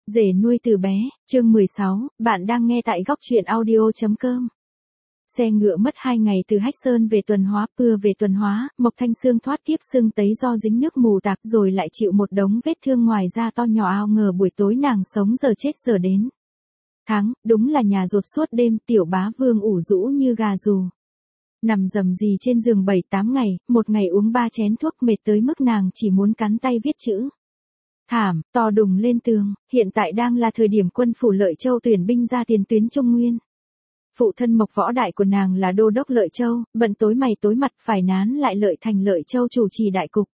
Rể nuôi từ bé, chương 16, bạn đang nghe tại góc truyện audio.com. Xe ngựa mất 2 ngày từ Hách Sơn về Tuần Hóa, Pưa về Tuần Hóa, Mộc Thanh Sương thoát kiếp sưng tấy do dính nước mù tạc rồi lại chịu một đống vết thương ngoài da to nhỏ, ao ngờ buổi tối nàng sống giờ chết giờ đến. Đúng là nhà rột suốt đêm, Tiểu Bá Vương ủ rũ như gà rù. Nằm rầm rì trên giường 7-8 ngày, một ngày uống 3 chén thuốc, mệt tới mức nàng chỉ muốn cắn tay viết chữ. Thảm, to đùng lên tường, hiện tại đang là thời điểm quân phủ Lợi Châu tuyển binh ra tiền tuyến Trung Nguyên. Phụ thân Mộc Võ Đại của nàng là đô đốc Lợi Châu, bận tối mày tối mặt phải nán lại Lợi Thành Lợi Châu chủ trì đại cục.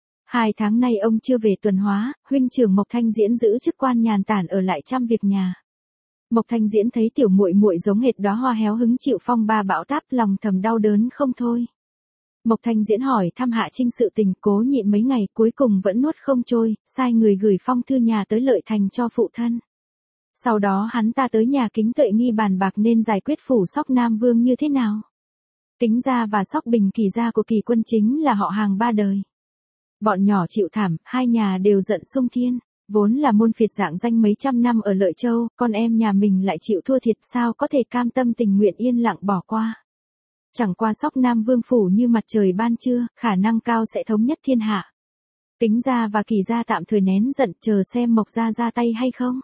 2 tháng nay ông chưa về Tuần Hóa, huynh trưởng Mộc Thanh Diễn giữ chức quan nhàn tản ở lại chăm việc nhà. Mộc Thanh Diễn thấy tiểu muội muội giống hệt đóa hoa héo hứng chịu phong ba bão táp, lòng thầm đau đớn không thôi. Mộc Thanh Diễn hỏi thăm Hạ Trinh sự tình, cố nhịn mấy ngày cuối cùng vẫn nuốt không trôi, sai người gửi phong thư nhà tới Lợi Thành cho phụ thân. Sau đó hắn ta tới nhà Kính Tuệ Nghi bàn bạc nên giải quyết phủ Sóc Nam Vương như thế nào. Kính gia và Sóc Bình Kỳ gia của Kỳ Quân chính là họ hàng 3 đời. Bọn nhỏ chịu thảm, hai nhà đều giận sung thiên. Vốn là môn phiệt dạng danh mấy trăm năm ở Lợi Châu, con em nhà mình lại chịu thua thiệt, sao có thể cam tâm tình nguyện yên lặng bỏ qua. Chẳng qua Sóc Nam Vương phủ như mặt trời ban trưa, khả năng cao sẽ thống nhất thiên hạ. Kính gia và Kỳ gia tạm thời nén giận chờ xem Mộc gia ra tay hay không.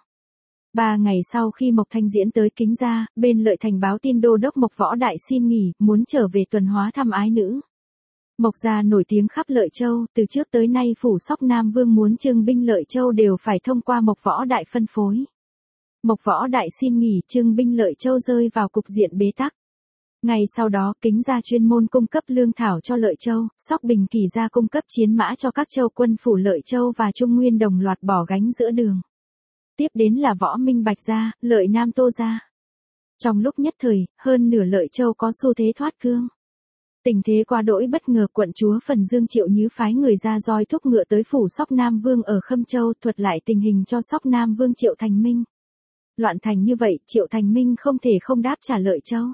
3 ngày sau khi Mộc Thanh Diễn tới Kính gia, bên Lợi Thành báo tin đô đốc Mộc Võ Đại xin nghỉ, muốn trở về Tuần Hóa thăm ái nữ. Mộc gia nổi tiếng khắp Lợi Châu, từ trước tới nay phủ Sóc Nam Vương muốn trưng binh Lợi Châu đều phải thông qua Mộc Võ Đại phân phối. Mộc Võ Đại xin nghỉ, trưng binh Lợi Châu rơi vào cục diện bế tắc. Ngày sau đó, Kính gia chuyên môn cung cấp lương thảo cho Lợi Châu, Sóc Bình Kỳ gia cung cấp chiến mã cho các châu quân phủ Lợi Châu và Trung Nguyên đồng loạt bỏ gánh giữa đường. Tiếp đến là Võ Minh Bạch gia, Lợi Nam Tô gia. Trong lúc nhất thời, hơn nửa Lợi Châu có xu thế thoát cương. Tình thế quá đỗi bất ngờ, quận chúa Phần Dương Triệu Nhứ phái người ra roi thúc ngựa tới phủ Sóc Nam Vương ở Khâm Châu, thuật lại tình hình cho Sóc Nam Vương Triệu Thành Minh. Loạn thành như vậy, Triệu Thành Minh không thể không đáp trả Lợi Châu.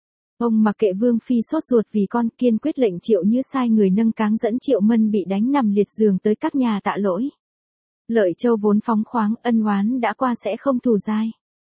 Ông mặc kệ Vương phi sốt ruột vì con, kiên quyết lệnh Triệu Nhứ sai người nâng cáng dẫn Triệu Mân bị đánh nằm liệt giường tới các nhà tạ lỗi. Lợi Châu vốn phóng khoáng, ân oán đã qua sẽ không thù dai.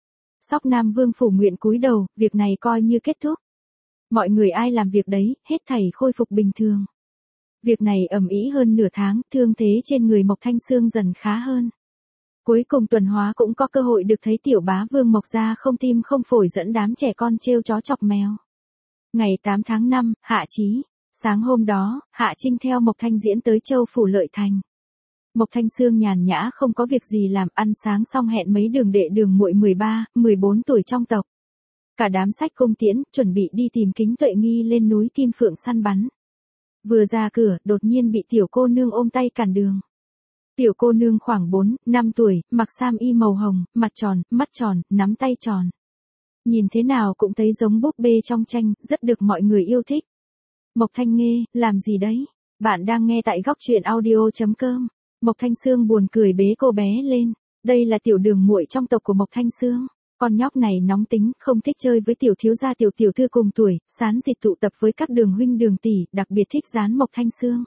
Sóc Nam Vương phủ nguyện cúi đầu, việc này coi như kết thúc. Mọi người ai làm việc đấy, hết thảy khôi phục bình thường. Việc này ầm ĩ hơn nửa tháng, thương thế trên người Mộc Thanh Sương dần khá hơn. Cuối cùng Tuần Hóa cũng có cơ hội được thấy Tiểu Bá Vương Mộc gia không tim không phổi dẫn đám trẻ con trêu chó chọc mèo. Ngày 8 tháng 5, Hạ Chí. Sáng hôm đó, Hạ Trinh theo Mộc Thanh Diễn tới châu phủ Lợi Thành. Mộc Thanh Sương nhàn nhã không có việc gì làm, ăn sáng xong hẹn mấy đường đệ đường muội 13, 14 tuổi trong tộc. Cả đám sách cung tiễn, chuẩn bị đi tìm Kính Tuệ Nghi lên núi Kim Phượng săn bắn. Vừa ra cửa, đột nhiên bị tiểu cô nương ôm tay cản đường. Tiểu cô nương khoảng 4, 5 tuổi, mặc sam y màu hồng, mặt tròn, mắt tròn, nắm tay tròn. Nhìn thế nào cũng thấy giống búp bê trong tranh, rất được mọi người yêu thích. Mộc Thanh Nghê, làm gì đấy? Bạn đang nghe tại góc truyện audio.com. Mộc Thanh Sương buồn cười bế cô bé lên. Đây là tiểu đường muội trong tộc của Mộc Thanh Sương. Con nhóc này nóng tính, không thích chơi với tiểu thiếu gia tiểu tiểu thư cùng tuổi, sán dịt tụ tập với các đường huynh đường tỷ, đặc biệt thích dán Mộc Thanh Sương.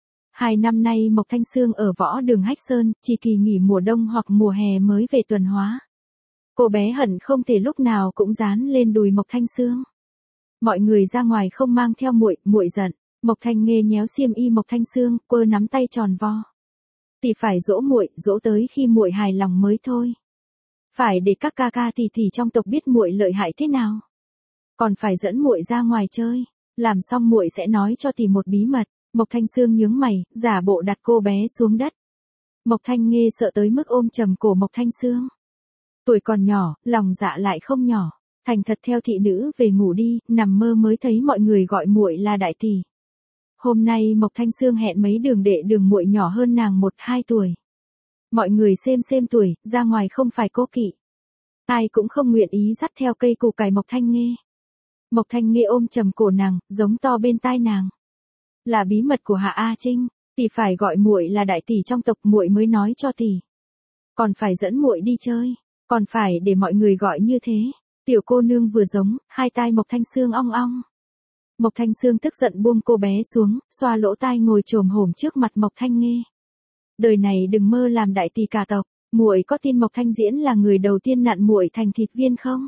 2 năm nay Mộc Thanh Sương ở võ đường Hách Sơn, chỉ kỳ nghỉ mùa đông hoặc mùa hè mới về Tuần Hóa. Cô bé hận không thể lúc nào cũng dán lên đùi Mộc Thanh Sương. Mọi người ra ngoài không mang theo muội, muội giận. Mộc Thanh Nghê nhéo xiêm y Mộc Thanh Sương, quơ nắm tay tròn vo. Thì phải dỗ muội, dỗ tới khi muội hài lòng mới thôi. Phải để các ca ca tỷ tỷ trong tộc biết muội lợi hại thế nào. Còn phải dẫn muội ra ngoài chơi, làm xong muội sẽ nói cho tỷ một bí mật. Mộc Thanh Sương nhướng mày, giả bộ đặt cô bé xuống đất. Mộc Thanh Nghê sợ tới mức ôm chầm cổ Mộc Thanh Sương. Tuổi còn nhỏ, lòng dạ lại không nhỏ, thành thật theo thị nữ về ngủ đi, nằm mơ mới thấy mọi người gọi muội là đại tỷ. Hôm nay Mộc Thanh Sương hẹn mấy đường đệ đường muội nhỏ hơn nàng 1-2 tuổi. Mọi người xem tuổi, ra ngoài không phải cố kỵ. Ai cũng không nguyện ý dắt theo cây củ cải Mộc Thanh Nghê. Mộc Thanh Nghê ôm chầm cổ nàng, giống to bên tai nàng. Là bí mật của Hạ A Trinh, tỷ phải gọi muội là đại tỷ trong tộc, muội mới nói cho tỷ. Còn phải dẫn muội đi chơi, còn phải để mọi người gọi như thế. Tiểu cô nương vừa giống, hai tai Mộc Thanh Sương ong ong. Mộc Thanh Sương tức giận buông cô bé xuống, xoa lỗ tai ngồi chồm hổm trước mặt Mộc Thanh Nghê. Đời này đừng mơ làm đại tỷ cả tộc, muội có tin Mộc Thanh Diễn là người đầu tiên nặn muội thành thịt viên không?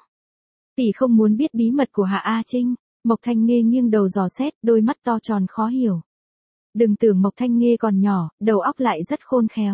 Tỷ không muốn biết bí mật của Hạ A Trinh. Mộc Thanh Nghê nghiêng đầu dò xét, đôi mắt to tròn khó hiểu. Đừng tưởng Mộc Thanh Nghê còn nhỏ, đầu óc lại rất khôn khéo.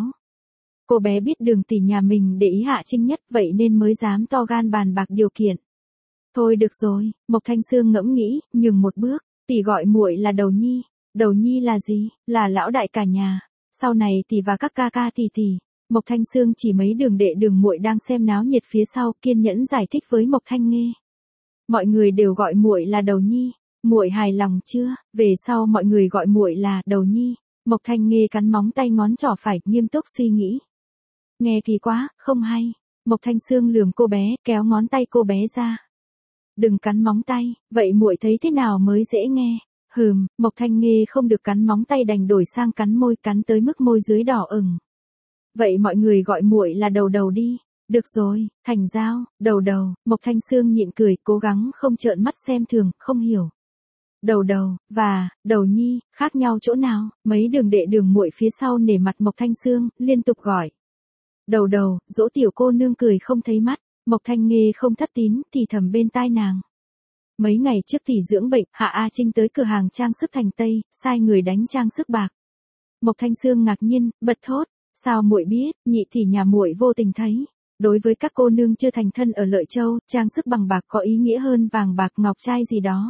Cô bé biết Đường tỷ nhà mình để ý Hạ Trinh nhất, vậy nên mới dám to gan bàn bạc điều kiện. Thôi được rồi, Mộc Thanh Sương ngẫm nghĩ, nhường một bước, tỷ gọi muội là Đầu Nhi. Đầu Nhi là gì? Là lão đại cả nhà. Sau này tỷ và các ca ca tỷ tỷ. Mộc Thanh Sương chỉ mấy đường đệ đường muội đang xem náo nhiệt phía sau, kiên nhẫn giải thích với Mộc Thanh Nghê. Mọi người đều gọi muội là Đầu Nhi, muội hài lòng chưa? Về sau mọi người gọi muội là Đầu Nhi. Mộc Thanh Nghê cắn móng tay ngón trỏ phải, nghiêm túc suy nghĩ. Nghe kỳ quá, không hay. Mộc Thanh Sương lườm cô bé, kéo ngón tay cô bé ra. Đừng cắn móng tay, vậy muội thấy thế nào mới dễ nghe? Mộc Thanh Nghê không được cắn móng tay đành đổi sang cắn môi, cắn tới mức môi dưới đỏ ửng. Vậy mọi người gọi muội là Đầu Đầu đi. Được rồi, thành giao, Đầu Đầu. Mộc Thanh Sương nhịn cười, cố gắng không trợn mắt xem thường, không hiểu. Đầu Đầu và Đầu Nhi khác nhau chỗ nào? Mấy đường đệ đường muội phía sau nể mặt Mộc Thanh Sương, liên tục gọi. Đầu Đầu, dỗ tiểu cô nương cười không thấy mắt. Mộc Thanh Nghê không thất tín, thì thầm bên tai nàng. Mấy ngày trước tỷ dưỡng bệnh, Hạ A Trinh tới cửa hàng trang sức thành Tây, sai người đánh trang sức bạc. Mộc Thanh Sương ngạc nhiên, bật thốt, sao muội biết? Nhị tỷ nhà muội vô tình thấy. Đối với các cô nương chưa thành thân ở Lợi Châu, trang sức bằng bạc có ý nghĩa hơn vàng bạc ngọc trai gì đó.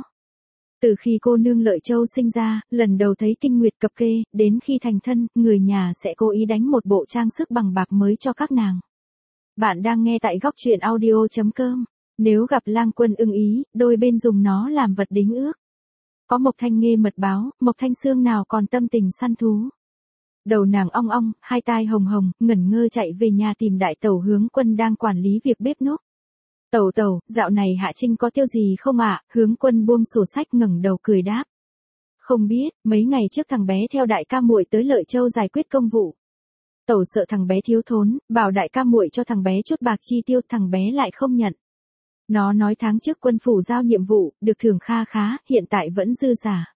Từ khi cô nương Lợi Châu sinh ra, lần đầu thấy kinh nguyệt cập kê, đến khi thành thân, người nhà sẽ cố ý đánh một bộ trang sức bằng bạc mới cho các nàng. Bạn đang nghe tại góc truyện audio.com. Nếu gặp lang quân ưng ý, đôi bên dùng nó làm vật đính ước. Có Mộc Thanh Nghê mật báo, Mộc Thanh Sương nào còn tâm tình săn thú. Đầu nàng ong ong, hai tai hồng hồng, ngẩn ngơ chạy về nhà tìm đại tẩu Hướng Quân đang quản lý việc bếp núc. Tẩu tẩu, dạo này Hạ Trinh có tiêu gì không ạ? Hướng Quân buông sổ sách ngẩng đầu cười đáp. Không biết, mấy ngày trước thằng bé theo đại ca muội tới Lợi Châu giải quyết công vụ. Tẩu sợ thằng bé thiếu thốn, bảo đại ca muội cho thằng bé chút bạc chi tiêu, thằng bé lại không nhận. Nó nói tháng trước quân phủ giao nhiệm vụ, được thưởng kha khá, hiện tại vẫn dư giả.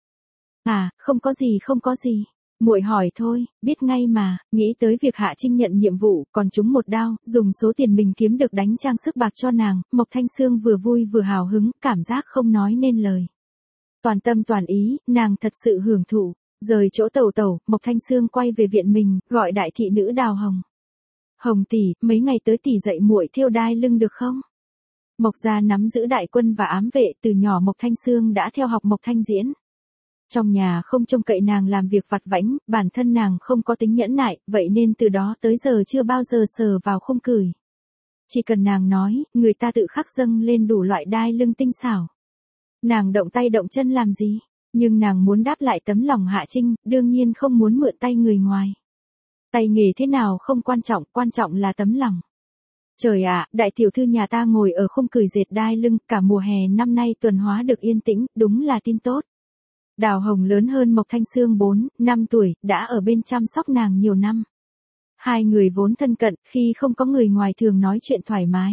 À, không có gì. Muội hỏi thôi, biết ngay mà, nghĩ tới việc Hạ Trinh nhận nhiệm vụ, còn trúng một đao, dùng số tiền mình kiếm được đánh trang sức bạc cho nàng, Mộc Thanh Sương vừa vui vừa hào hứng, cảm giác không nói nên lời. Toàn tâm toàn ý, nàng thật sự hưởng thụ. Rời chỗ tẩu tẩu, Mộc Thanh Sương quay về viện mình, gọi đại thị nữ Đào Hồng. Hồng tỷ, mấy ngày tới tỷ dạy muội thêu đai lưng được không? Mộc gia nắm giữ đại quân và ám vệ, từ nhỏ Mộc Thanh Sương đã theo học Mộc Thanh Diễn. Trong nhà không trông cậy nàng làm việc vặt vãnh, bản thân nàng không có tính nhẫn nại, vậy nên từ đó tới giờ chưa bao giờ sờ vào khung cửi. Chỉ cần nàng nói, người ta tự khắc dâng lên đủ loại đai lưng tinh xảo. Nàng động tay động chân làm gì? Nhưng nàng muốn đáp lại tấm lòng Hạ Trinh, đương nhiên không muốn mượn tay người ngoài. Tay nghề thế nào không quan trọng là tấm lòng. Trời ạ, đại tiểu thư nhà ta ngồi ở khung cửi dệt đai lưng, cả mùa hè năm nay tuần hóa được yên tĩnh, đúng là tin tốt. Đào Hồng lớn hơn Mộc Thanh Sương 4, 5 tuổi, đã ở bên chăm sóc nàng nhiều năm. Hai người vốn thân cận, khi không có người ngoài thường nói chuyện thoải mái.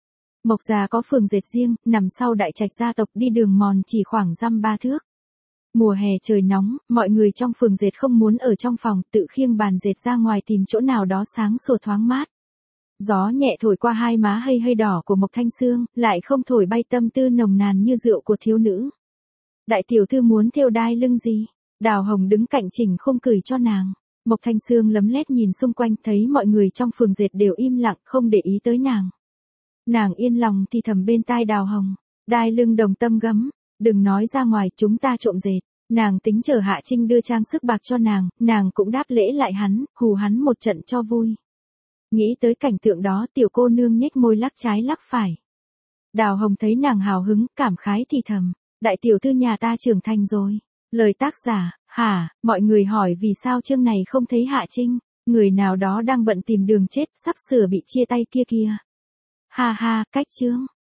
Mộc gia có phường dệt riêng, nằm sau đại trạch gia tộc, đi đường mòn chỉ khoảng dăm 3 thước. Mùa hè trời nóng, mọi người trong phường dệt không muốn ở trong phòng, tự khiêng bàn dệt ra ngoài tìm chỗ nào đó sáng sủa thoáng mát. Gió nhẹ thổi qua hai má hơi đỏ của Mộc Thanh Sương, lại không thổi bay tâm tư nồng nàn như rượu của thiếu nữ. Đại tiểu thư muốn thêu đai lưng gì? Đào Hồng đứng cạnh chỉnh khung cửi cho nàng. Mộc Thanh Sương lấm lét nhìn xung quanh, thấy mọi người trong phường dệt đều im lặng, không để ý tới nàng. Nàng yên lòng thì thầm bên tai Đào Hồng. Đai lưng đồng tâm gấm. Đừng nói ra ngoài, chúng ta trộm dệt. Nàng tính chờ Hạ Trinh đưa trang sức bạc cho nàng cũng đáp lễ lại hắn, hù hắn một trận cho vui. Nghĩ tới cảnh tượng đó, tiểu cô nương nhếch môi lắc trái lắc phải. Đào Hồng thấy nàng hào hứng, cảm khái thì thầm. Đại tiểu thư nhà ta trưởng thành rồi. Lời tác giả, hả, mọi người hỏi vì sao chương này không thấy Hạ Trinh, người nào đó đang bận tìm đường chết, sắp sửa bị chia tay kia kìa. Ha ha, cách chương.